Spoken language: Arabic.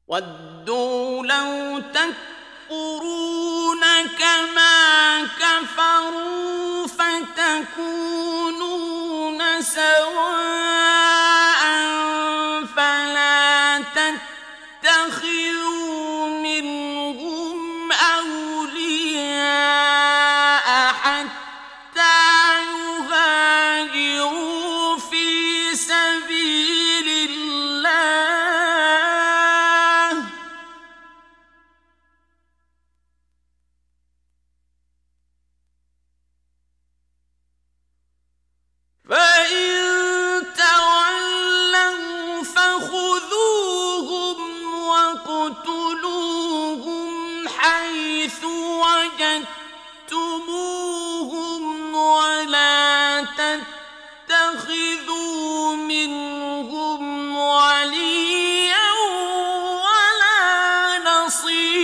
وَدُّوا لَوْ تَكْفُرُونَ كَمَا كَفَرُوا فَتَكُونُونَ سَوَاءً فَلَا تَتَّخِذُوا مِنْهُمْ أَوْلِيَاءَ حَتَّى يُهَاجِرُوا فِي سَبِيلِ اللَّهِ ۚ فَإِن تَوَلَّوْا فَخُذُوهُمْ وَاقْتُلُوهُمْ حَيْثُ وَجَدتُّمُوهُمْ وَلَا تَتَّخِذُوا مِنْهُمْ وَلِيًّا وَلَا نَصِيرًا.